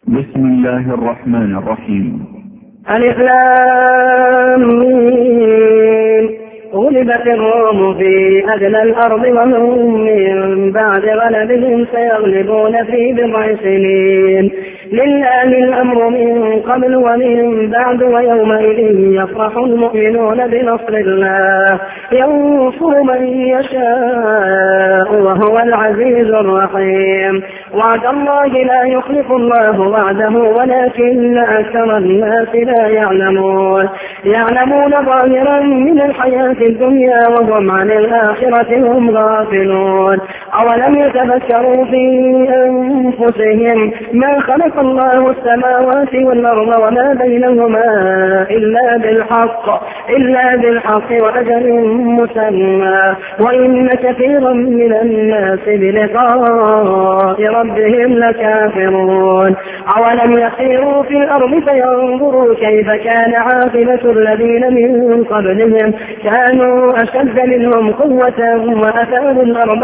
بسم الله الرحمن الرحيم. ألف لام ميم. غلبت الروم في أدنى الأرض وهم من بعد غلبهم سيغلبون في بضع سنين. لله الأمر من قبل ومن بعد ويومئذ يفرح المؤمنون بنصر الله ينصر من يشاء وهو العزيز الرحيم. وعد الله لا يخلف الله وعده ولكن أكثر الناس لا يعلمون ظاهرا من الحياة الدنيا وهم عن الآخرة هم غافلون. أولم يتفكروا في أنفسهم ما خلق الله السماوات والأرض وما بينهما إلا بالحق وأجل مسمى وإن كثيرا من الناس بلقاء ربهم لكافرون. أولم يسيروا في الأرض فينظروا كيف كان عاقبة الذين من قبلهم كانوا أشد منهم قوة وأثاروا الأرض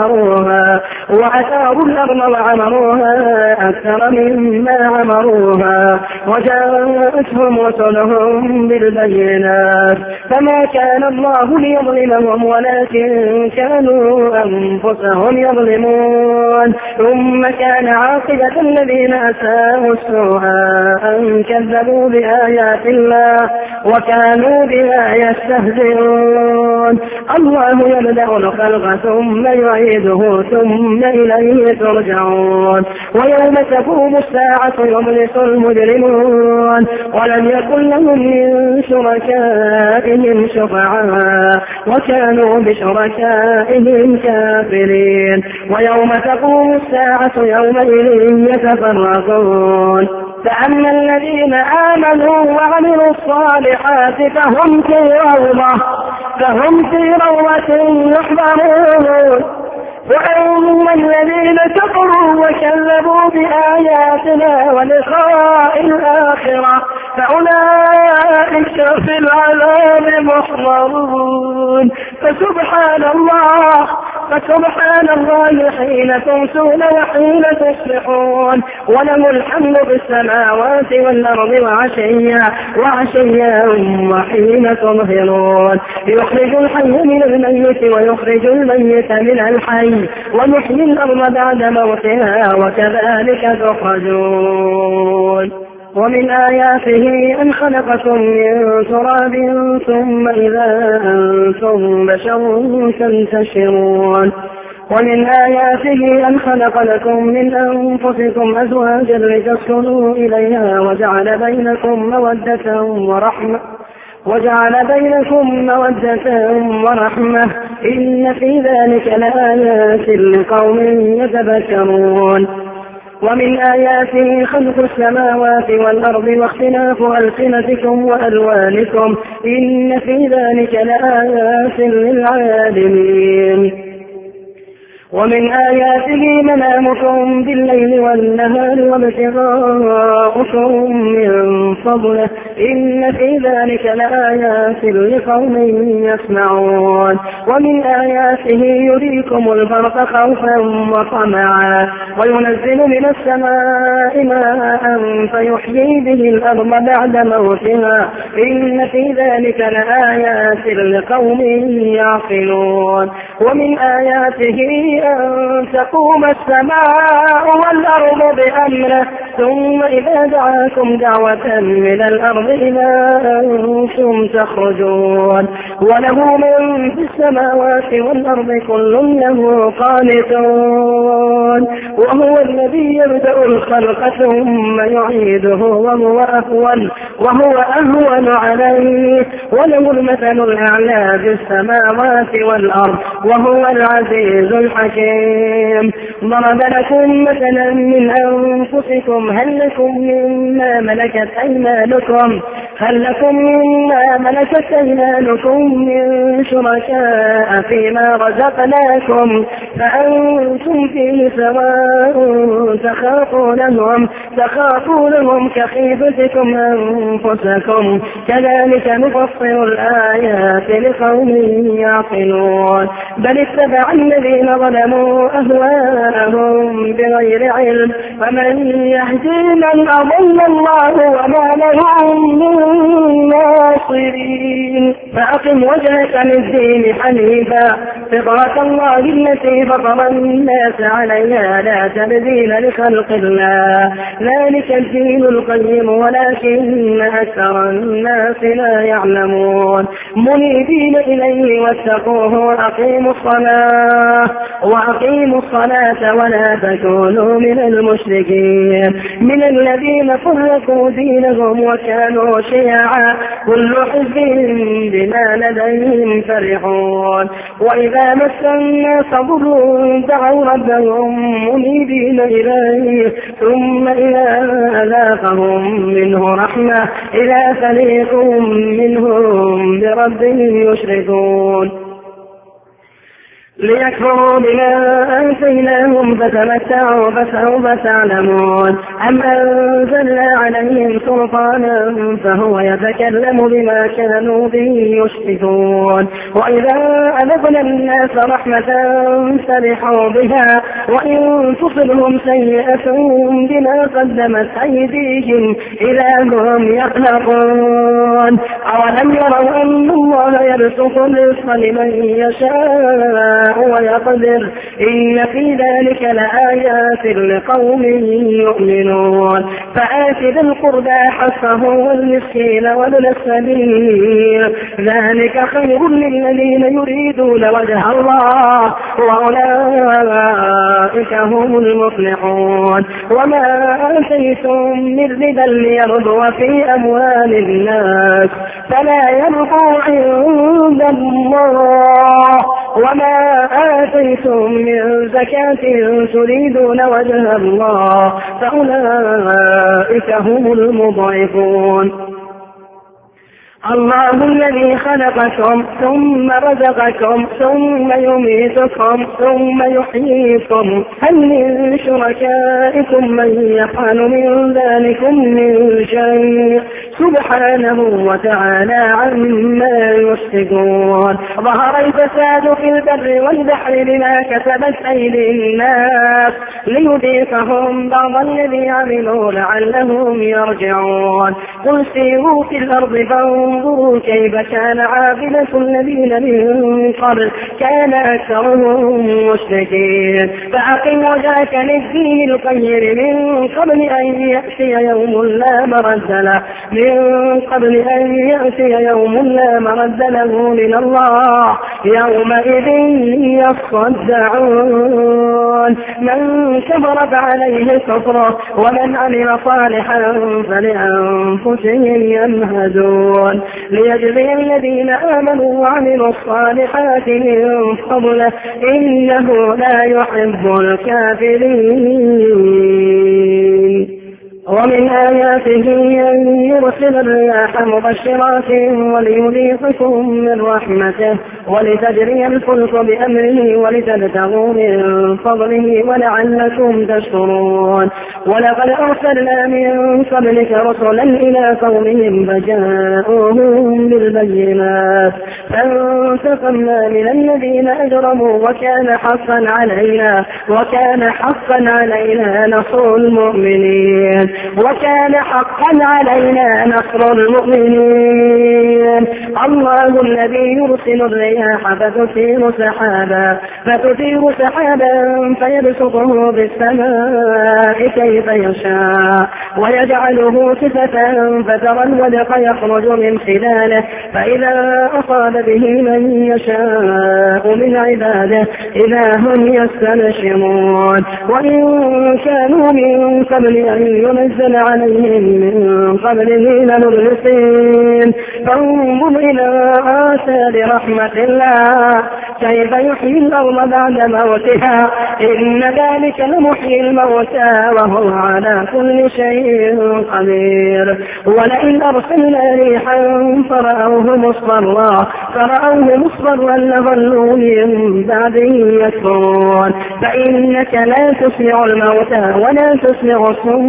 وعمروها أكثر مما عمروها وجاءتهم رسلهم بالبينات فما كان الله ليظلمهم ولكن كانوا أنفسهم يظلمون. ثم كان عاقبة الذين أساءوا السوء أن كذبوا بآيات الله وكانوا بها يستهزئون. الله يبدأ الخلق ثم يعيده ثم إليه ترجعون. ويوم تقوم الساعة يبلس المجرمون ولم يكن لهم من شركائهم شفعاء وكانوا بشركائهم كافرين. ويوم تقوم الساعة يومئذ يتفرقون. فأما الذين آمنوا وعملوا الصالحات فهم في روضة يحبرون. وأما الذين كفروا وكذبوا بآياتنا ولقاء الآخرة فأولئك في العذاب محضرون. فسبحان الله حين تمسون وحين تصبحون وله الحمد في السماوات والأرض وعشيا وحين تظهرون. يخرج الحي من الميت ويخرج الميت من الحي ويحيي الأرض بعد موتها وكذلك تخرجون. ومن آياته أن خلقكم من تراب ثم إذا أنتم بشر تنتشرون. ومن آياته أن خلق لكم من أنفسكم أزواجا لتسكنوا إليها وجعل بينكم مودة ورحمة إن في ذلك لآيات لقوم يتفكرون. ومن آياته خلق السماوات والأرض واختلاف ألسنتكم وألوانكم إن في ذلك لآيات للعالمين. ومن آياته منامكم بالليل والنهار وابتغاؤكم من فضله إن في ذلك لآيات لقوم يسمعون. ومن آياته يريكم البرق خوفا وطمعا وينزل من السماء ماء فيحيي به الأرض بعد موتها إن في ذلك لآيات لقوم يعقلون. ومن آياته أن تقوم السماء والأرض بأمره ثم إذا دعاكم دعوة من الأرض إذا أنتم تخرجون. وله من في السماوات والأرض كل له قانتون. وهو الذي يبدأ الخلق ثم يعيده وهو أهون عليه وله المثل الأعلى في السماوات والأرض وهو العزيز الحكيم. ضرب لكم مثلا من أنفسكم هل لكم مما ملكت أيمانكم هل لكم مما ملكت أيمانكم من شركاء فيما رزقناكم فأنتم فيه سواء تخافونهم كخيفتكم أنفسكم كذلك نفصل الآيات لقوم يعقلون بل اتبع الذين ظلموا أهواءهم بغير علم ومن يهدي من أضل الله وما لهم من ناصرين فأقم وجهك للدين حنيفا فطرة الله التي فطر الناس عليها لا تبديل لخلق الله ذلك الدين القيم ولكن أكثر الناس لا يعلمون منيبين إليه واتقوه وأقيموا الصلاة ولا تكونوا من المشركين من الذين فرقوا دينهم وكانوا شيعا كل حزب بما لديهم فرحون وإذا مس الناس ضر دعوا ربهم منيبين إليه ثم إذا أذاقهم منه رحمة إذا فريق منهم بربهم يشركون ليكفروا بما آتيناهم فتمتعوا فسوف تعلمون أم أنزلنا عليهم سلطانا فهو يتكلم بما كانوا به يشركون وإذا أذقنا الناس رحمة فرحوا بها وإن تصبهم سيئة بما قدمت أيديهم إذا هم يقلقون أولم يروا أن الله يرزق الرزق لمن يشاء ويقدر إن في ذلك لآيات لقوم يؤمنون فآت ذي القربى حقه والمسكين وابن السبيل ذلك خير للذين يريدون وجه الله وأولئك هم المفلحون وما آتيتم من ربا ليربو في أموال الناس فلا يربو عند الله وما آتيتم من زكاة تريدون وجه الله فأولئك هم المضعفون الله الذي خلقكم ثم رزقكم ثم يميتكم ثم يحييكم هل من شركائكم من يفعل من ذلكم من شيء سبحانه وتعالى عما يشركون ظهر الفساد في البر والبحر بما كسبت أيدي الناس ليذيقهم بعض الذي عملوا لعلهم يرجعون قل سيروا في الأرض فانظروا كيف كان عاقبة الذين من قبل كان أكثرهم مشركين فأقم وجهك للدين القيم من قبل أن يأتي يوم لا مرد له من الله يومئذ يصدعون من كفر فعليه كفره ومن عمل صالحا فلأنفسهم يمهدون ليجزي الذين آمنوا وعملوا الصالحات من فضله إنه لا يحب الكافرين ومن آياته أن يرسل الرياح مبشرات وليذيقكم من رحمته ولتجري الفلك بأمره ولتبتغوا من فضله ولعلكم تشكرون ولقد أرسلنا من قبلك رسلا إلى قومهم فجاءوهم بالبينات فانتقمنا من الذين أجرموا وكان حقا علينا نصر المؤمنين الله الذي يرسل الرياح فتثير سحابا فيبسطه بالسماء كيف يشاء ويجعله كسفا فترى الودق يخرج من خلاله فإذا أصاب به من يشاء من عباده إذا هم يستبشرون وإن كانوا من قبل أن ينزل أرسل عليهم من قبله لمبلسين فانظر إلى آثار رحمة الله كيف يحيي الأرض بعد موتها إن ذلك لمحيي الموتى وهو على كل شيء قدير ولئن أرسلنا ريحا فرأوه مصفرا لظلوا من بعده يكفرون فإنك لا تسمع الموتى ولا تسمع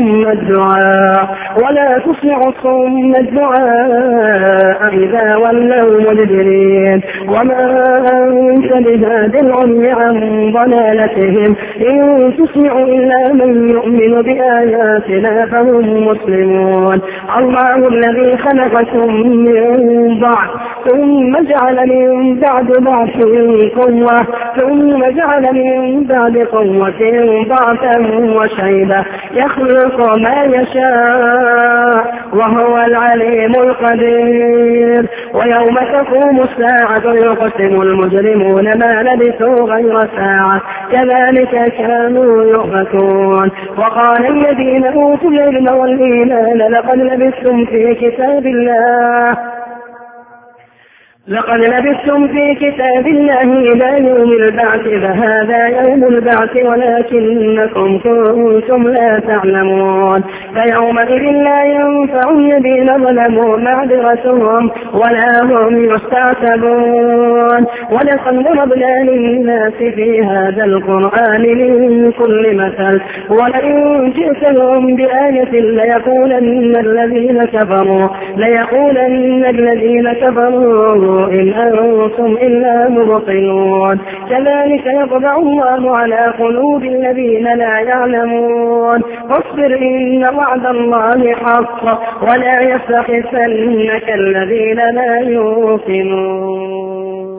الصم الدعاء إذا ولوا مدبرين وما أنت بهاد العمي عن ضلالتهم إن تسمع إلا من يؤمن بآياتنا فهم مسلمون الله الذي خلقكم من ضعف ثم جعل من بعد ضعف قوة ثم جعل من بعد قوة ضعفا وشيبة يخلق ما يشاء وهو العليم القدير ويوم تقوم الساعة يقسم المجرمون ما لبثوا غير ساعة كذلك كانوا يؤفكون وقال الذين أوتوا العلم والإيمان لقد لبثتم في كتاب الله إلى يوم البعث فهذا يوم البعث ولكنكم كنتم لا تعلمون فيومئذ لا ينفع الذين ظلموا معذرتهم ولا هم يستعتبون ولقد ضربنا للناس في هذا القرآن من كل مثل ولئن جئتهم بآية ليقولن الذين كفروا إن أنتم إلا مبطلون كذلك يطبع الله على قلوب الذين لا يعلمون فاصبر إن وعد الله حق ولا يستخفنك الذين لا يوقنون